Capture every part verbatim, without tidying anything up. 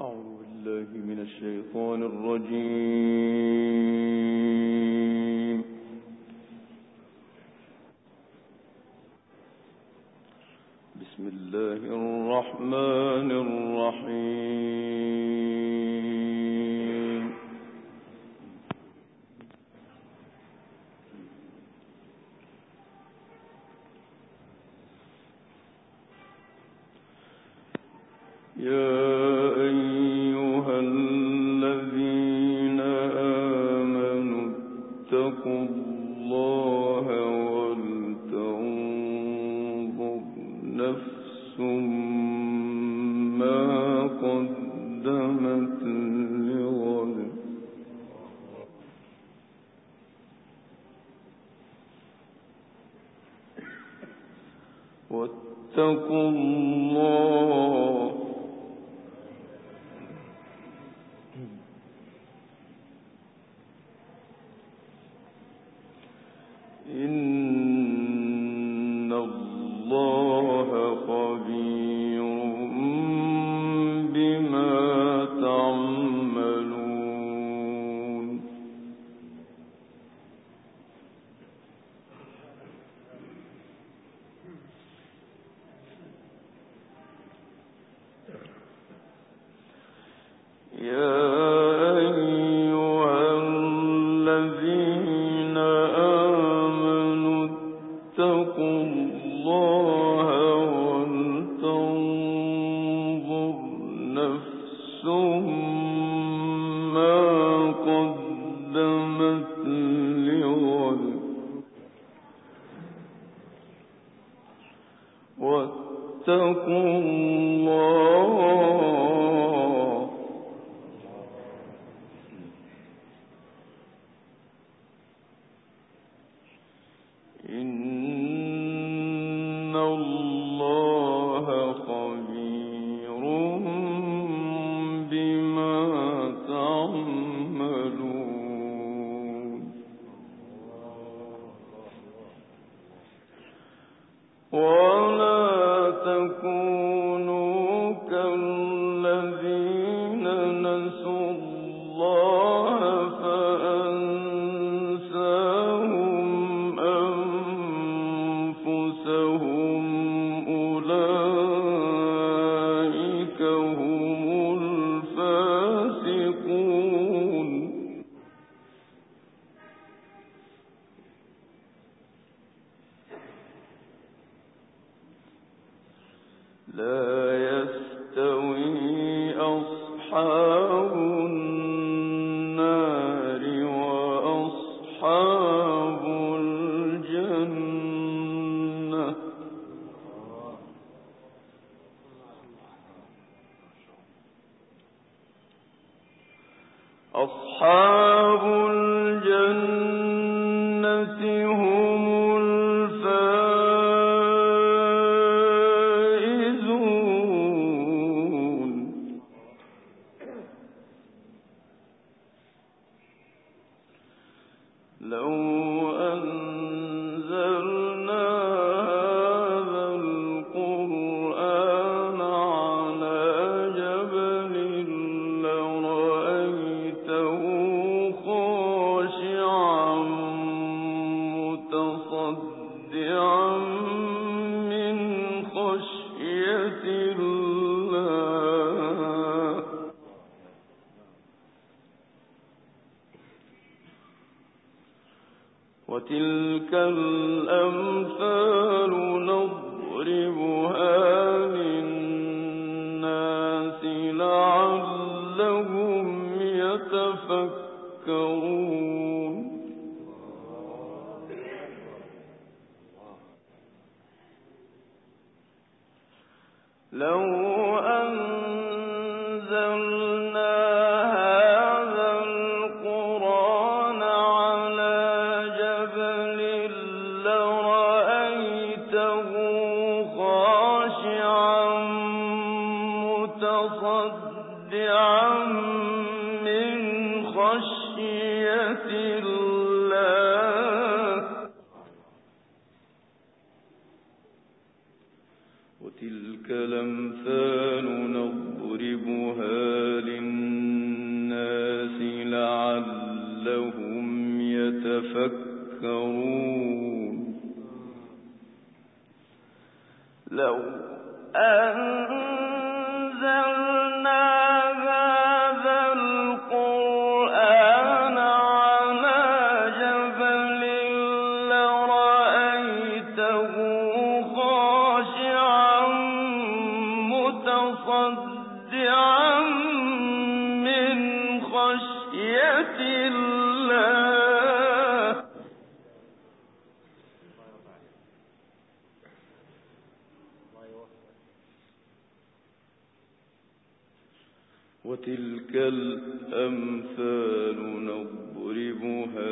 الشيطان الرجيم. بسم الله الرحمن الرحيم. يا واتقوا الله إن الله خبير بما تعملون. يا أيها الذين آمنوا اتقوا الله ولتنظر نفس ما قدمت لغد واتقوا الله إن الله خبير بما تعملون. ولا تكونوا كالذين نسوا الله فأنساهم أنفسهم أولئك هم الفاسقون. لا يستوي أصحاب النار وأصحاب الجنة أصحاب الجنة هم الفائزون. لو أنزلنا هذا القرآن على جبل لرأيته خاشعا متصدعا من خشية الله. وتلك الأمثال نضربها للناس لعلهم يتفكرون. لو أنزلنا هذا القرآن على جبل لرأيته خاشعا متصدعا من خشية الله. وتلك الأمثال نضربها للناس لعلهم يتفكرون. لو أنزلنا هذا القرآن على جبل لرأيته خاشعا متصدعا من خشية الله. وتلك الأمثال نضربها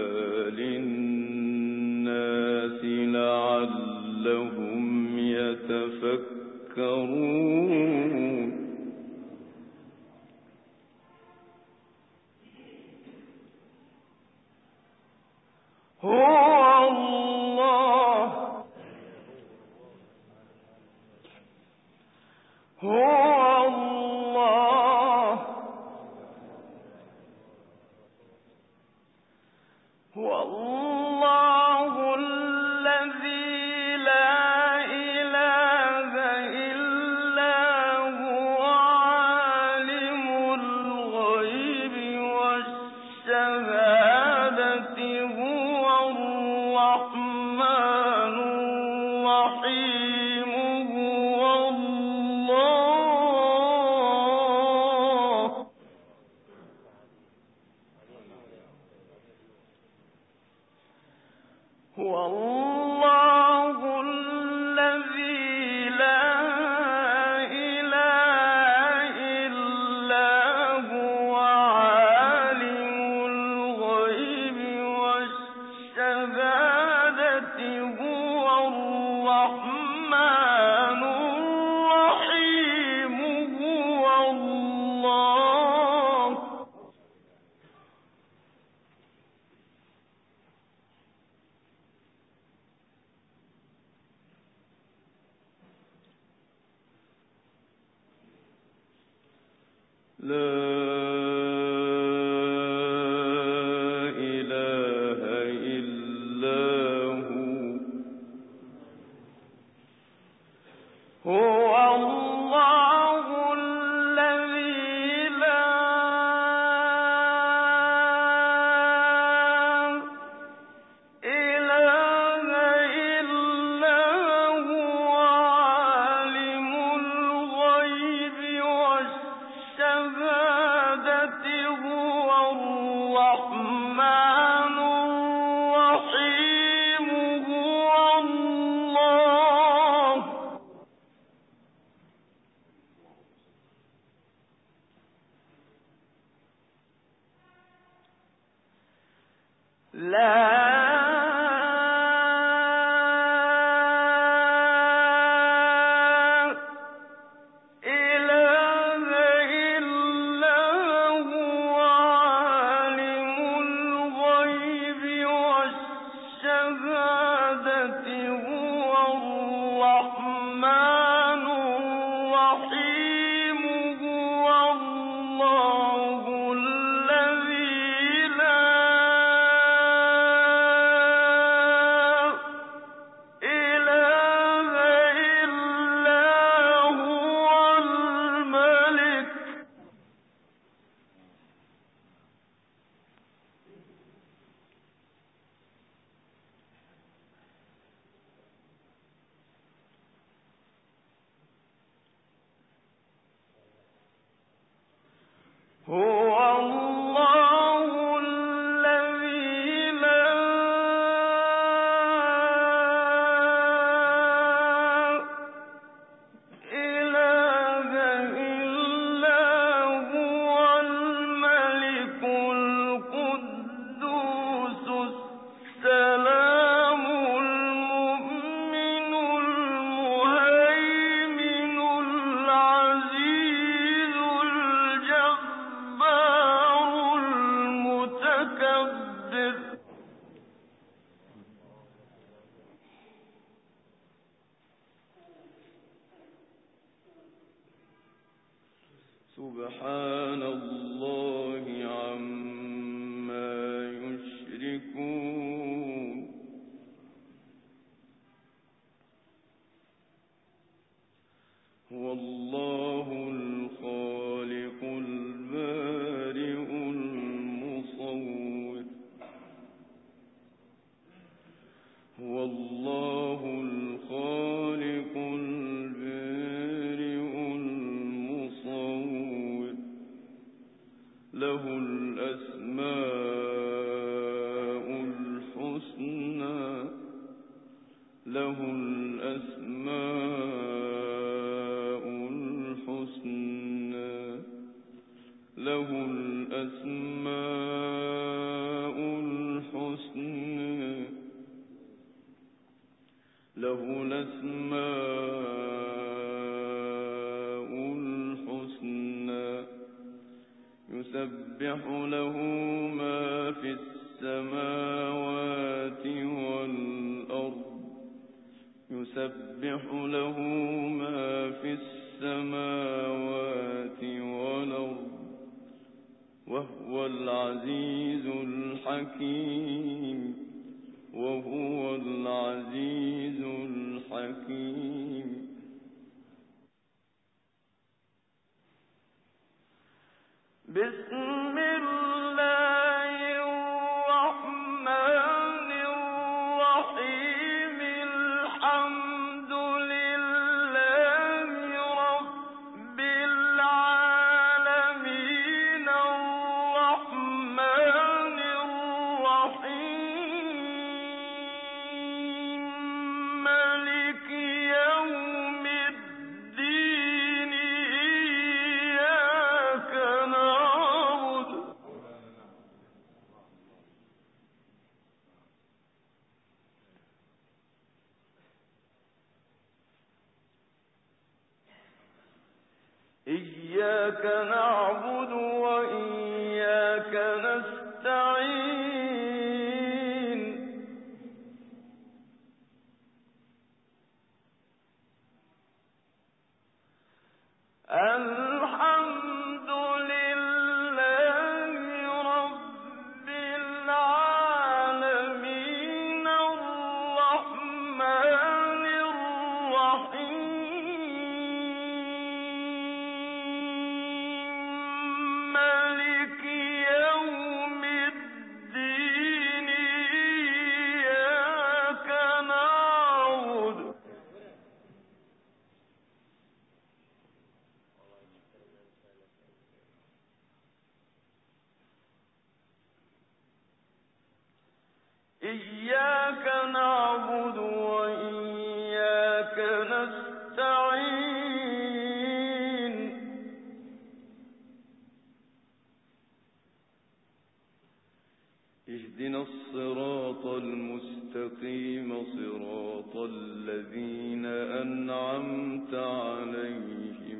للناس لعلهم يتفكرون. هو الله هو الله هو الله الذي لا إله إلا هو عالم الغيب والشهادة هو الرحمن الرحيم هو الله. هو الله الذي لا إله إلا هو عالم الغيب والشهادة هو الرحمن الرحيم هو الله. لا إله إلا هو هو الله الذي لا إله إلا هو عالم الغيب والشهادة هو الرحمن الرحيم هو الله. لا إله إلا هو عالم الغيب والشهادة هو الرحمن الرحيم هو الله الذي لا إله إلا هو الملك. هو الله الذي لا إله إلا هو الملك القدوس السلام المؤمن المهيمن العزيز الجبار سبحان الله عما يشركون هو الله الخالق البارئ المصور هو الله الخالق البارئ المصور له الأسماء الحسنى له الأسماء الحسنى له الأسماء الحسنى له الأسماء الحسنى يسبح له ما في السماوات والأرض يسبح له ما في السماوات والأرض وهو العزيز الحكيم وهو العزيز الحكيم بسم الله الرحمن الرحيم الحمد لله رب العالمين الرحمن الرحيم مالك يوم الدين إياك نعبد إياك نعبد وإياك نستعين الحمد لله رب العالمين الرحمن الرحيم مالك يوم الدين إياك نعبد إياك نعبد وإياك نستعين اهدنا الصراط المستقيم صراط الذين أنعمت عليهم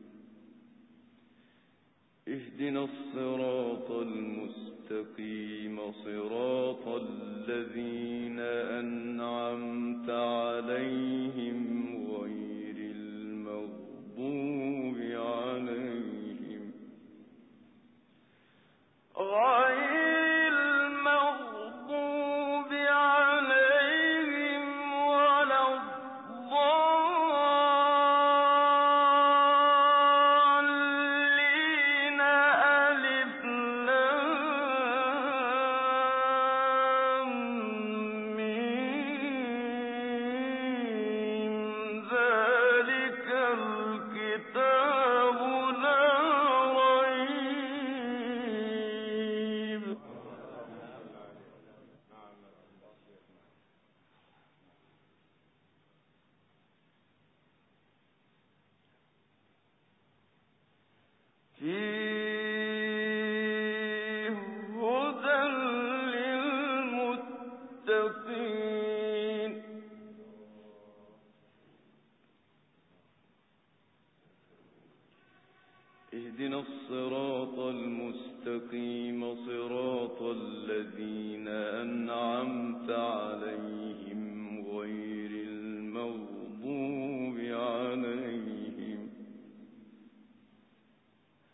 اهدنا الصراط المستقيم صراط الذين أنعمت عليهم غير المغضوب عليهم غير المغضوب عليهم ولا الضالين ألف لام ميم ذلك الكتاب لا ريب فيه هدى للمتقين اهدنا الصراط المستقيم صراط الذين أنعمت عليهم غير المغضوب عليهم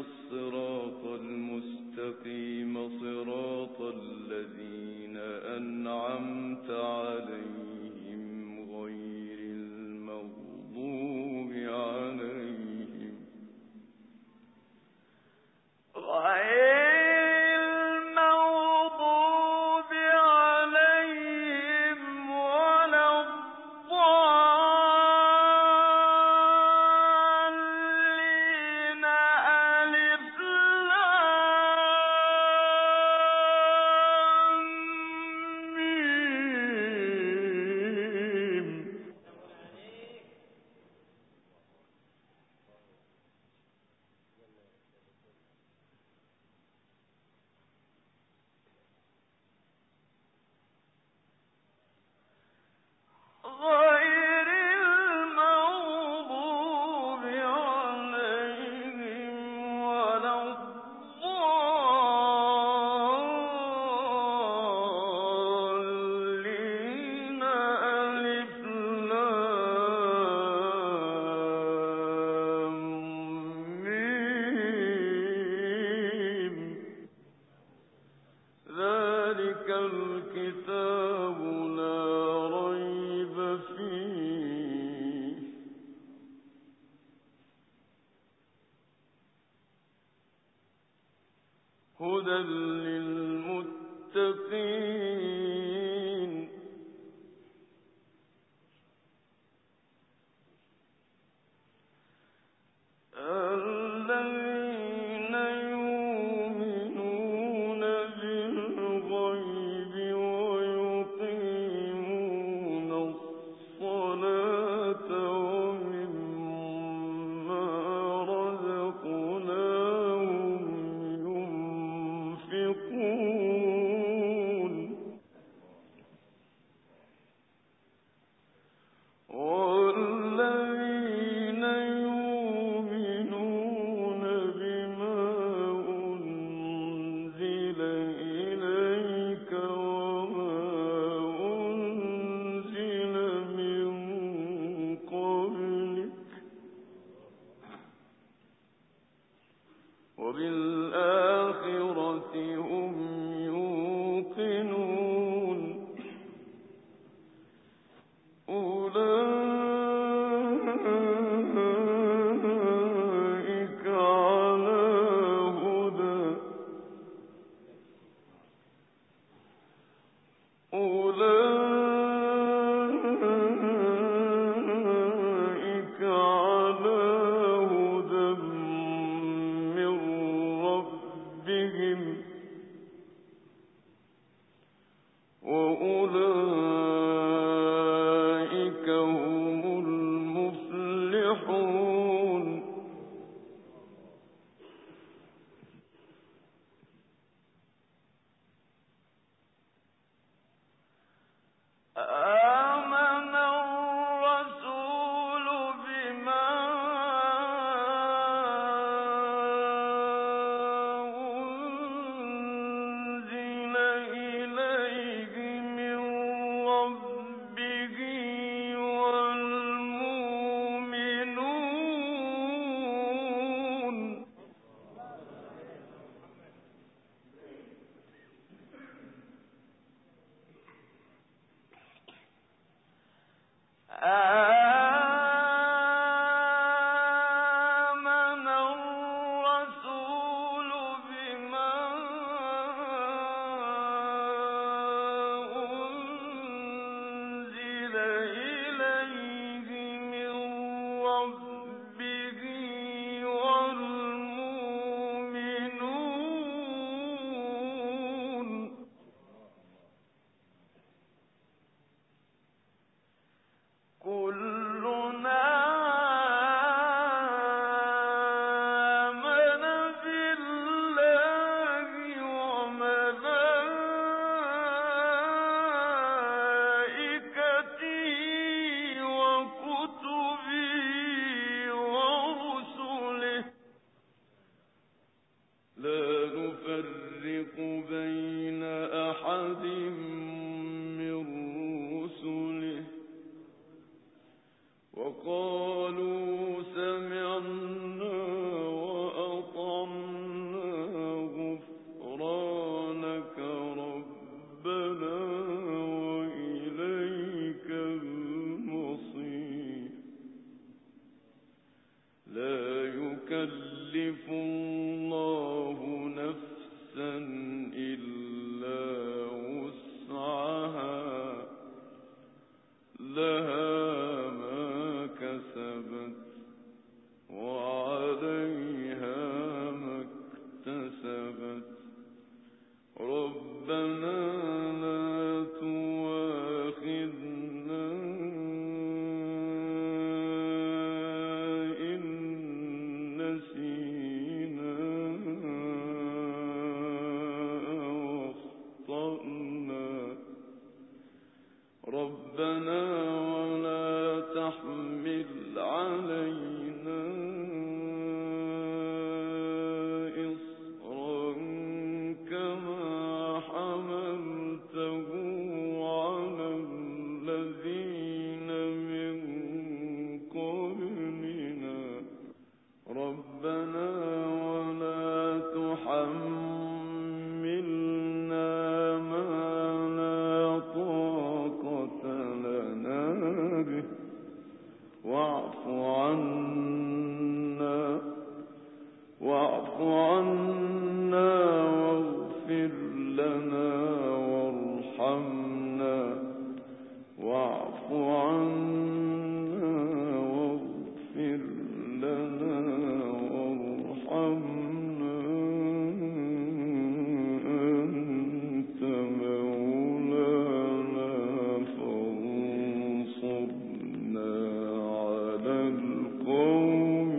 الصراط المستقيم صراط الذين أنعمت عليهم غير المغضوب عليهم غير الكتاب لا ريب فيه هدى للمتقين الذين يؤمنون بالغيب ويقيمون الصلاة ومما رزقناهم ينفقون والذين يؤمنون بما أنزل إليك وما أنزل من قبلك وبالآخرة هم يوقنون أولئك على هدى أولئك على هدى من ربهم وأولئك هم المفلحون آمن الرسول بما أنزل إليه من ربنا ولا تحمل علينا إصرا كما حملته على الذين من قبلنا ربنا ولا تحملنا ما لا طاقة لنا به واعف عنا واعف عنا واغفر لنا وارحمنا واعف عنا واغفر لنا وارحمنا أنت مولانا فانصرنا على القوم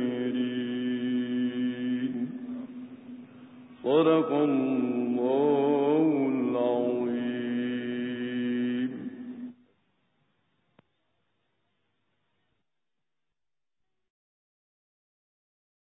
الكافرين. صدق الله